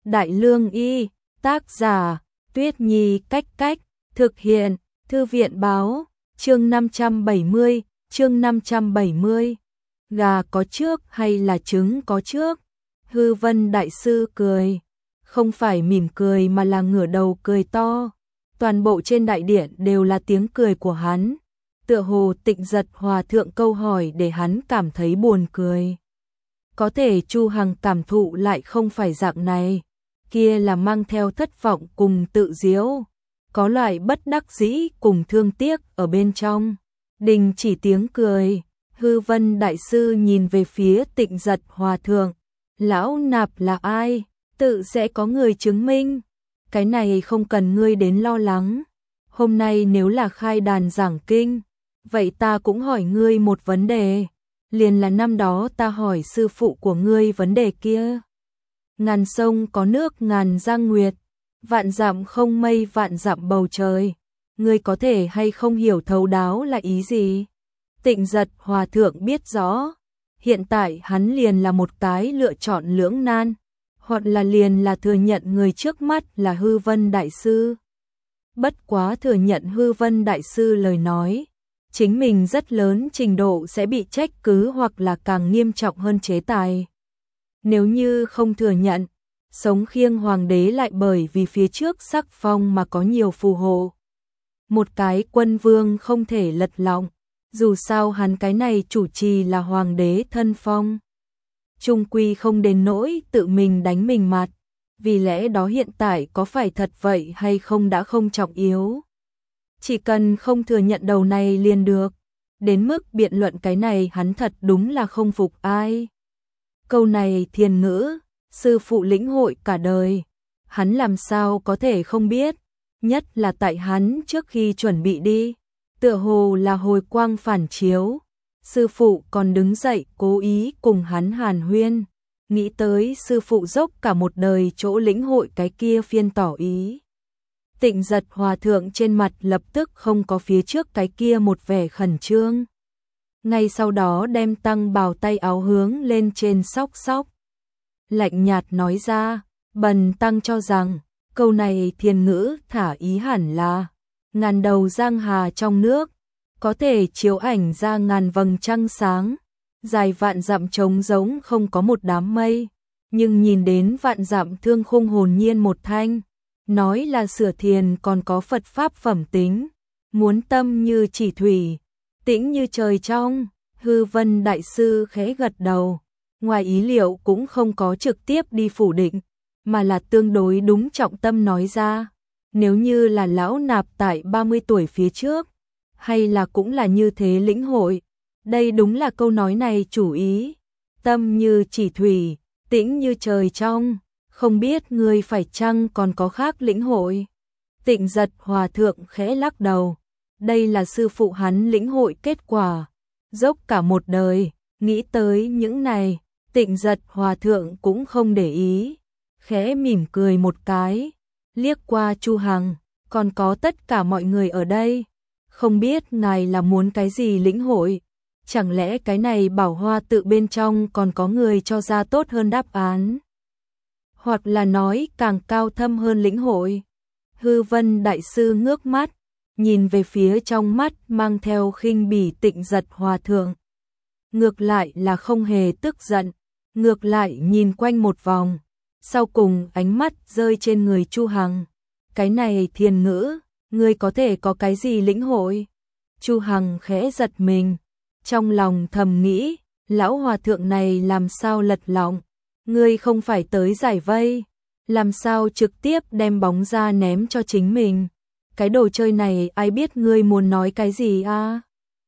Đại Lương Y, tác giả, Tuyết Nhi Cách Cách, thực hiện, Thư viện Báo, chương 570, chương 570. Gà có trước hay là trứng có trước? Hư Vân Đại Sư cười, không phải mỉm cười mà là ngửa đầu cười to. Toàn bộ trên đại điện đều là tiếng cười của hắn. Tựa hồ Tịnh Giật Hòa Thượng câu hỏi để hắn cảm thấy buồn cười. Có thể Chu Hằng cảm thụ lại không phải dạng này, kia là mang theo thất vọng cùng tự giễu, có loại bất đắc dĩ cùng thương tiếc ở bên trong. Đình chỉ tiếng cười, Hư Vân Đại Sư nhìn về phía Tịnh Giật Hòa Thượng, lão nạp là ai, tự sẽ có người chứng minh, cái này không cần ngươi đến lo lắng. Hôm nay nếu là khai đàn giảng kinh, vậy ta cũng hỏi ngươi một vấn đề, liền là năm đó ta hỏi sư phụ của ngươi vấn đề kia. Ngàn sông có nước ngàn giang nguyệt, vạn dặm không mây vạn dặm bầu trời, ngươi có thể hay không hiểu thấu đáo là ý gì? Tịnh Giật Hòa Thượng biết rõ, hiện tại hắn liền là một cái lựa chọn lưỡng nan, hoặc là liền là thừa nhận người trước mắt là Hư Vân Đại Sư. Bất quá thừa nhận Hư Vân Đại Sư lời nói, chính mình rất lớn trình độ sẽ bị trách cứ hoặc là càng nghiêm trọng hơn chế tài. Nếu như không thừa nhận, Sống Khiêng Hoàng đế lại bởi vì phía trước sắc phong mà có nhiều phù hộ. Một cái quân vương không thể lật lọng, dù sao hắn cái này chủ trì là hoàng đế thân phong. Trung quy không đến nỗi tự mình đánh mình mặt, vì lẽ đó hiện tại có phải thật vậy hay không đã không trọng yếu. Chỉ cần không thừa nhận đầu này liền được, đến mức biện luận cái này hắn thật đúng là không phục ai. Câu này thiền ngữ, sư phụ lĩnh hội cả đời, hắn làm sao có thể không biết, nhất là tại hắn trước khi chuẩn bị đi, tựa hồ là hồi quang phản chiếu, sư phụ còn đứng dậy cố ý cùng hắn hàn huyên, nghĩ tới sư phụ dốc cả một đời chỗ lĩnh hội cái kia phiên tỏ ý. Tịnh Giật Hòa Thượng trên mặt lập tức không có phía trước cái kia một vẻ khẩn trương. Ngay sau đó đem tăng bào tay áo hướng lên trên xóc xóc. Lạnh nhạt nói ra, bần tăng cho rằng, câu này thiền ngữ thả ý hẳn là, ngàn đầu giang hà trong nước, có thể chiếu ảnh ra ngàn vầng trăng sáng, dài vạn dặm trống giống không có một đám mây, nhưng nhìn đến vạn dặm thương khung hồn nhiên một thanh. Nói là sửa thiền còn có Phật Pháp phẩm tính, muốn tâm như chỉ thủy, tĩnh như trời trong. Hư Vân Đại Sư khẽ gật đầu, ngoài ý liệu cũng không có trực tiếp đi phủ định, mà là tương đối đúng trọng tâm nói ra. Nếu như là lão nạp tại 30 tuổi phía trước, hay là cũng là như thế lĩnh hội, đây đúng là câu nói này chủ ý, tâm như chỉ thủy, tĩnh như trời trong. Không biết ngươi phải chăng còn có khác lĩnh hội. Tịnh Giật Hòa Thượng khẽ lắc đầu, đây là sư phụ hắn lĩnh hội kết quả, dốc cả một đời, nghĩ tới những này, Tịnh Giật Hòa Thượng cũng không để ý, khẽ mỉm cười một cái, liếc qua Chu Hằng, còn có tất cả mọi người ở đây, không biết ngài là muốn cái gì lĩnh hội, chẳng lẽ cái này bảo hoa tự bên trong còn có người cho ra tốt hơn đáp án. Hoặc là nói càng cao thâm hơn lĩnh hội. Hư Vân Đại Sư ngước mắt, nhìn về phía trong mắt mang theo khinh bỉ Tịnh Giật Hòa Thượng. Ngược lại là không hề tức giận, ngược lại nhìn quanh một vòng, sau cùng ánh mắt rơi trên người Chu Hằng. Cái này thiền ngữ, ngươi có thể có cái gì lĩnh hội? Chu Hằng khẽ giật mình, trong lòng thầm nghĩ, lão hòa thượng này làm sao lật lọng. Ngươi không phải tới giải vây, làm sao trực tiếp đem bóng ra ném cho chính mình. Cái đồ chơi này ai biết ngươi muốn nói cái gì à?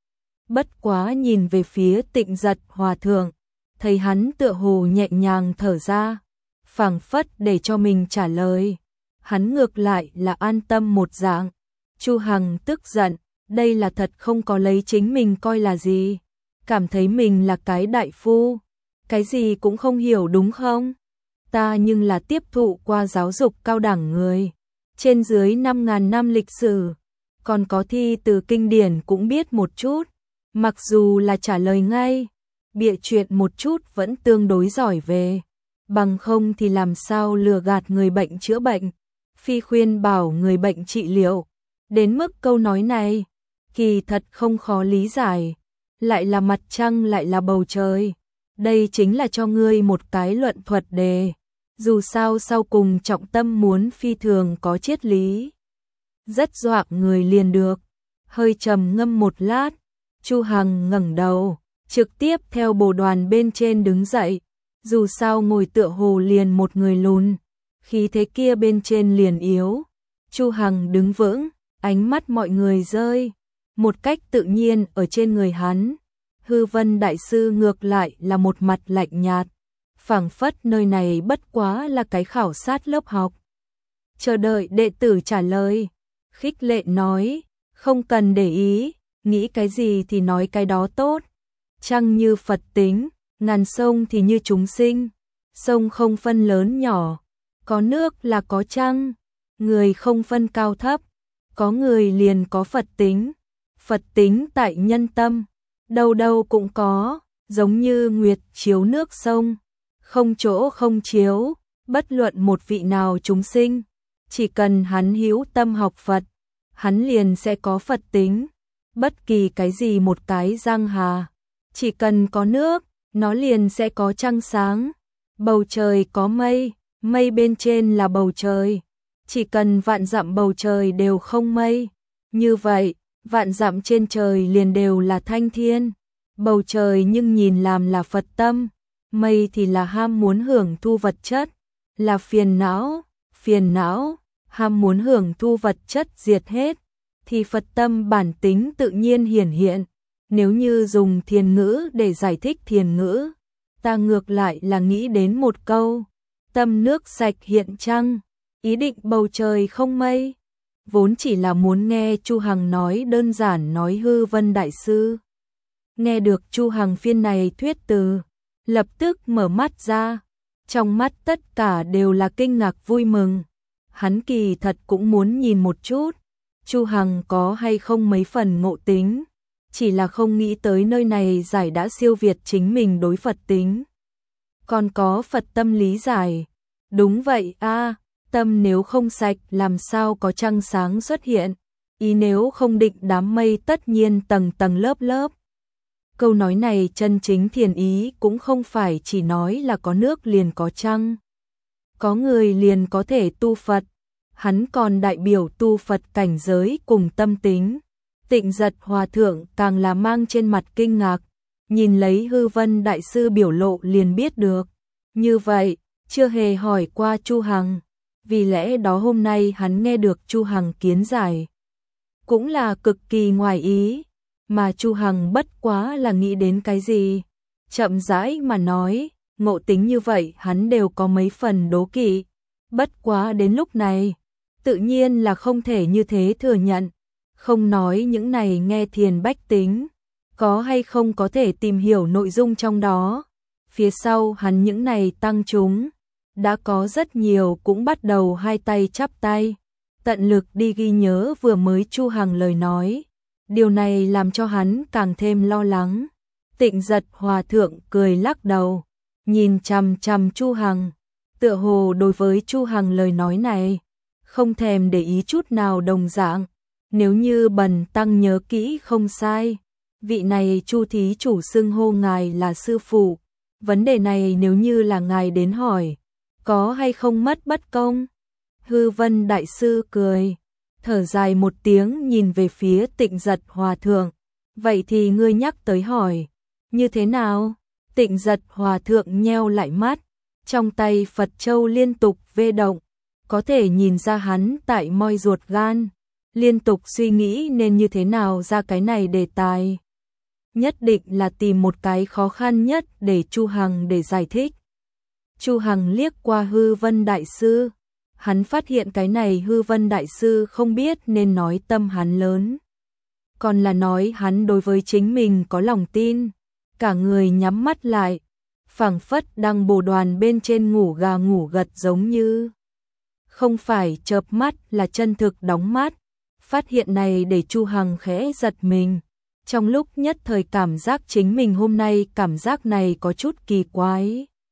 Bất quá nhìn về phía Tịnh Giật Hòa Thượng, thấy hắn tựa hồ nhẹ nhàng thở ra, phảng phất để cho mình trả lời. Hắn ngược lại là an tâm một dạng. Chu Hằng tức giận, đây là thật không có lấy chính mình coi là gì, cảm thấy mình là cái đại phu. Cái gì cũng không hiểu đúng không? Ta nhưng là tiếp thụ qua giáo dục cao đẳng người, trên dưới 5.000 năm lịch sử, còn có thi từ kinh điển cũng biết một chút, mặc dù là trả lời ngay, bịa chuyện một chút vẫn tương đối giỏi về. bằng không thì làm sao lừa gạt người bệnh chữa bệnh, phi khuyên bảo người bệnh trị liệu. Đến mức câu nói này, kỳ thật không khó lý giải, lại là mặt trăng lại là bầu trời. Đây chính là cho ngươi một cái luận thuật đề. Dù sao sau cùng trọng tâm muốn phi thường có triết lý. Rất dọa người liền được. Hơi trầm ngâm một lát, Chu Hằng ngẩng đầu, trực tiếp theo bồ đoàn bên trên đứng dậy. Dù sao ngồi tựa hồ liền một người lùn, khí thế kia bên trên liền yếu. Chu Hằng đứng vững, ánh mắt mọi người rơi một cách tự nhiên ở trên người hắn. Hư Vân đại sư ngược lại là một mặt lạnh nhạt, phảng phất nơi này bất quá là cái khảo sát lớp học. Chờ đợi đệ tử trả lời, khích lệ nói, không cần để ý, nghĩ cái gì thì nói cái đó tốt. Trăng như Phật tính, ngàn sông thì như chúng sinh, sông không phân lớn nhỏ, có nước là có trăng, người không phân cao thấp, có người liền có Phật tính tại nhân tâm, đâu đâu cũng có, giống như nguyệt chiếu nước sông, không chỗ không chiếu, bất luận một vị nào chúng sinh, chỉ cần hắn hữu tâm học Phật, hắn liền sẽ có Phật tính. Bất kỳ cái gì một cái giang hà, chỉ cần có nước, nó liền sẽ có trăng sáng. Bầu trời có mây, mây bên trên là bầu trời, chỉ cần vạn dặm bầu trời đều không mây, như vậy, vạn dặm trên trời liền đều là thanh thiên. Bầu trời nhưng nhìn làm là Phật tâm, mây thì là ham muốn hưởng thu vật chất, là phiền não, ham muốn hưởng thu vật chất diệt hết, thì Phật tâm bản tính tự nhiên hiển hiện. Nếu như dùng thiền ngữ để giải thích thiền ngữ, ta ngược lại là nghĩ đến một câu, tâm nước sạch hiện trăng, ý định bầu trời không mây. Vốn chỉ là muốn nghe Chu Hằng nói đơn giản nói Hư Vân đại sư. Nghe được Chu Hằng phiên này thuyết từ, lập tức mở mắt ra, trong mắt tất cả đều là kinh ngạc vui mừng. Hắn kỳ thật cũng muốn nhìn một chút, Chu Hằng có hay không mấy phần ngộ tính, chỉ là không nghĩ tới nơi này giải đã siêu việt chính mình đối Phật tính. Còn có Phật tâm lý giải. Đúng vậy a, tâm nếu không sạch làm sao có trăng sáng xuất hiện, ý nếu không định đám mây tất nhiên tầng tầng lớp lớp. Câu nói này chân chính thiền ý cũng không phải chỉ nói là có nước liền có trăng, có người liền có thể tu Phật, hắn còn đại biểu tu Phật cảnh giới cùng tâm tính. Tịnh Giật hòa thượng càng là mang trên mặt kinh ngạc, nhìn lấy Hư Vân đại sư biểu lộ liền biết được. Như vậy, chưa hề hỏi qua Chu Hằng, vì lẽ đó hôm nay hắn nghe được Chu Hằng kiến giải, cũng là cực kỳ ngoài ý, mà Chu Hằng bất quá là nghĩ đến cái gì, chậm rãi mà nói, ngộ tính như vậy hắn đều có mấy phần đố kỵ, bất quá đến lúc này, tự nhiên là không thể như thế thừa nhận. Không nói những này nghe thiền bách tính, có hay không có thể tìm hiểu nội dung trong đó. Phía sau hắn những này tăng chúng, đã có rất nhiều cũng bắt đầu hai tay chắp tay, tận lực đi ghi nhớ vừa mới Chu Hằng lời nói. Điều này làm cho hắn càng thêm lo lắng. Tịnh Giật hòa thượng cười lắc đầu, nhìn chằm chằm Chu Hằng, tựa hồ đối với Chu Hằng lời nói này, không thèm để ý chút nào đồng dạng. Nếu như bần tăng nhớ kỹ không sai, vị này Chu thí chủ xưng hô ngài là sư phụ, vấn đề này nếu như là ngài đến hỏi, có hay không mất bất công? Hư Vân đại sư cười, thở dài một tiếng nhìn về phía Tịnh Giật hòa thượng, vậy thì ngươi nhắc tới hỏi, như thế nào? Tịnh Giật hòa thượng nheo lại mắt, trong tay Phật châu liên tục vê động, có thể nhìn ra hắn tại moi ruột gan, liên tục suy nghĩ nên như thế nào ra cái này đề tài. Nhất định là tìm một cái khó khăn nhất để Chu Hằng để giải thích. Chu Hằng liếc qua Hư Vân đại sư, hắn phát hiện cái này Hư Vân đại sư không biết nên nói tâm hắn lớn, còn là nói hắn đối với chính mình có lòng tin. Cả người nhắm mắt lại, phảng phất đang bồ đoàn bên trên ngủ gà ngủ gật giống như. Không phải chợp mắt là chân thực đóng mắt. Phát hiện này để Chu Hằng khẽ giật mình. Trong lúc nhất thời cảm giác chính mình hôm nay cảm giác này có chút kỳ quái.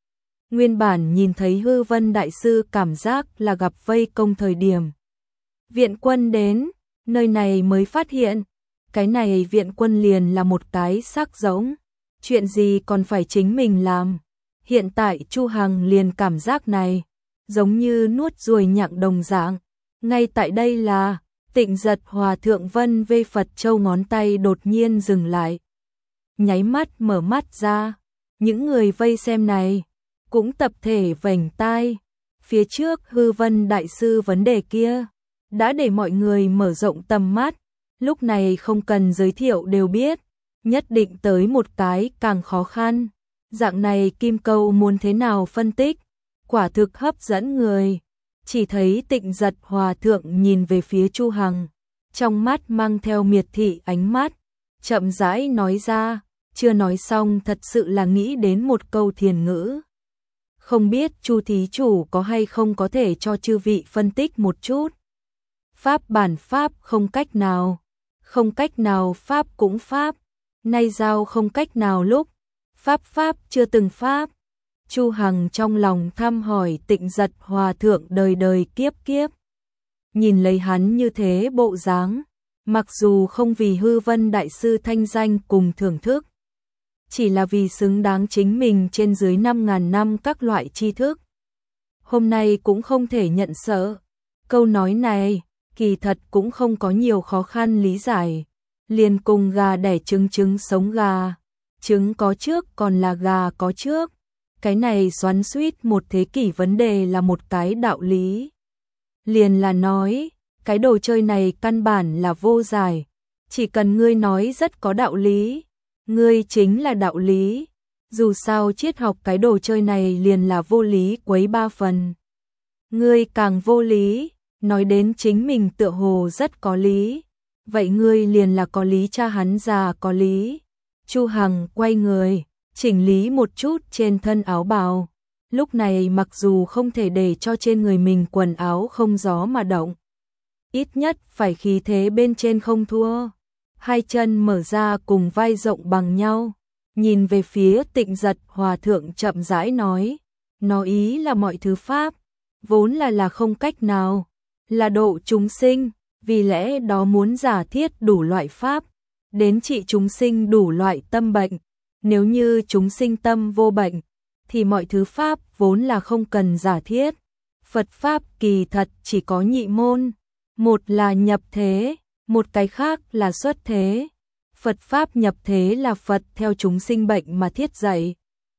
Nguyên bản nhìn thấy Hư Vân Đại Sư cảm giác là gặp vây công thời điểm viện quân đến, nơi này mới phát hiện, cái này viện quân liền là một cái xác rỗng, chuyện gì còn phải chính mình làm. Hiện tại Chu Hằng liền cảm giác này, giống như nuốt ruồi nhặng đồng dạng. Ngay tại đây là, Tịnh Giật Hòa Thượng Vân Vê Phật Châu ngón tay đột nhiên dừng lại. Nháy mắt mở mắt ra, những người vây xem này, cũng tập thể vểnh tai. Phía trước Hư Vân Đại Sư vấn đề kia, đã để mọi người mở rộng tầm mắt, lúc này không cần giới thiệu đều biết, nhất định tới một cái càng khó khăn. Dạng này kim câu muốn thế nào phân tích, quả thực hấp dẫn người. Chỉ thấy Tịnh Giật Hòa Thượng nhìn về phía Chu Hằng, trong mắt mang theo miệt thị ánh mắt, chậm rãi nói ra, chưa nói xong thật sự là nghĩ đến một câu thiền ngữ. Không biết Chu thí chủ có hay không có thể cho chư vị phân tích một chút. Pháp bản pháp không cách nào, không cách nào pháp cũng pháp, nay giao không cách nào lúc, pháp chưa từng pháp. Chu Hằng trong lòng thăm hỏi Tịnh Giật Hòa Thượng đời đời kiếp kiếp. Nhìn lấy hắn như thế bộ dáng, mặc dù không vì Hư Vân Đại Sư thanh danh cùng thưởng thức, chỉ là vì xứng đáng chính mình trên dưới 5.000 năm các loại tri thức. Hôm nay cũng không thể nhận sợ. Câu nói này, kỳ thật cũng không có nhiều khó khăn lý giải. Liền cùng gà đẻ trứng sống gà. Trứng có trước còn là gà có trước. Cái này xoắn xuýt một thế kỷ vấn đề là một cái đạo lý. Liền là nói, cái đồ chơi này căn bản là vô giải. Chỉ cần ngươi nói rất có đạo lý, ngươi chính là đạo lý. Dù sao triết học cái đồ chơi này liền là vô lý quấy 3 phần. Ngươi càng vô lý, nói đến chính mình tựa hồ rất có lý. Vậy ngươi liền là có lý, cha hắn già có lý. Chu Hằng quay người, chỉnh lý một chút trên thân áo bào. Lúc này mặc dù không thể để cho trên người mình quần áo không gió mà động, ít nhất phải khí thế bên trên không thua. Hai chân mở ra cùng vai rộng bằng nhau, nhìn về phía Tịnh Giật Hòa Thượng chậm rãi nói ý là mọi thứ pháp, vốn là không cách nào, là độ chúng sinh, vì lẽ đó muốn giả thiết đủ loại pháp, đến trị chúng sinh đủ loại tâm bệnh. Nếu như chúng sinh tâm vô bệnh, thì mọi thứ pháp vốn là không cần giả thiết. Phật pháp kỳ thật chỉ có nhị môn, một là nhập thế, một cái khác là xuất thế. Phật pháp nhập thế là Phật theo chúng sinh bệnh mà thiết dạy.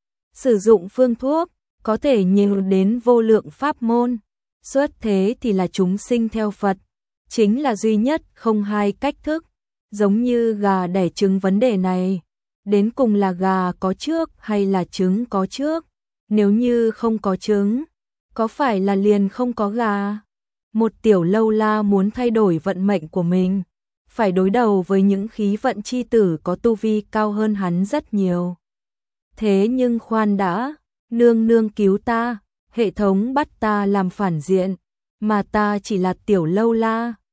Sử dụng phương thuốc, có thể nhiều đến vô lượng pháp môn. Xuất thế thì là chúng sinh theo Phật, chính là duy nhất không hai cách thức. Giống như gà đẻ trứng vấn đề này, đến cùng là gà có trước hay là trứng có trước? Nếu như không có trứng, có phải là liền không có gà? Một tiểu lâu la muốn thay đổi vận mệnh của mình, phải đối đầu với những khí vận chi tử có tu vi cao hơn hắn rất nhiều. Thế nhưng khoan đã, nương nương cứu ta, hệ thống bắt ta làm phản diện, mà ta chỉ là tiểu lâu la,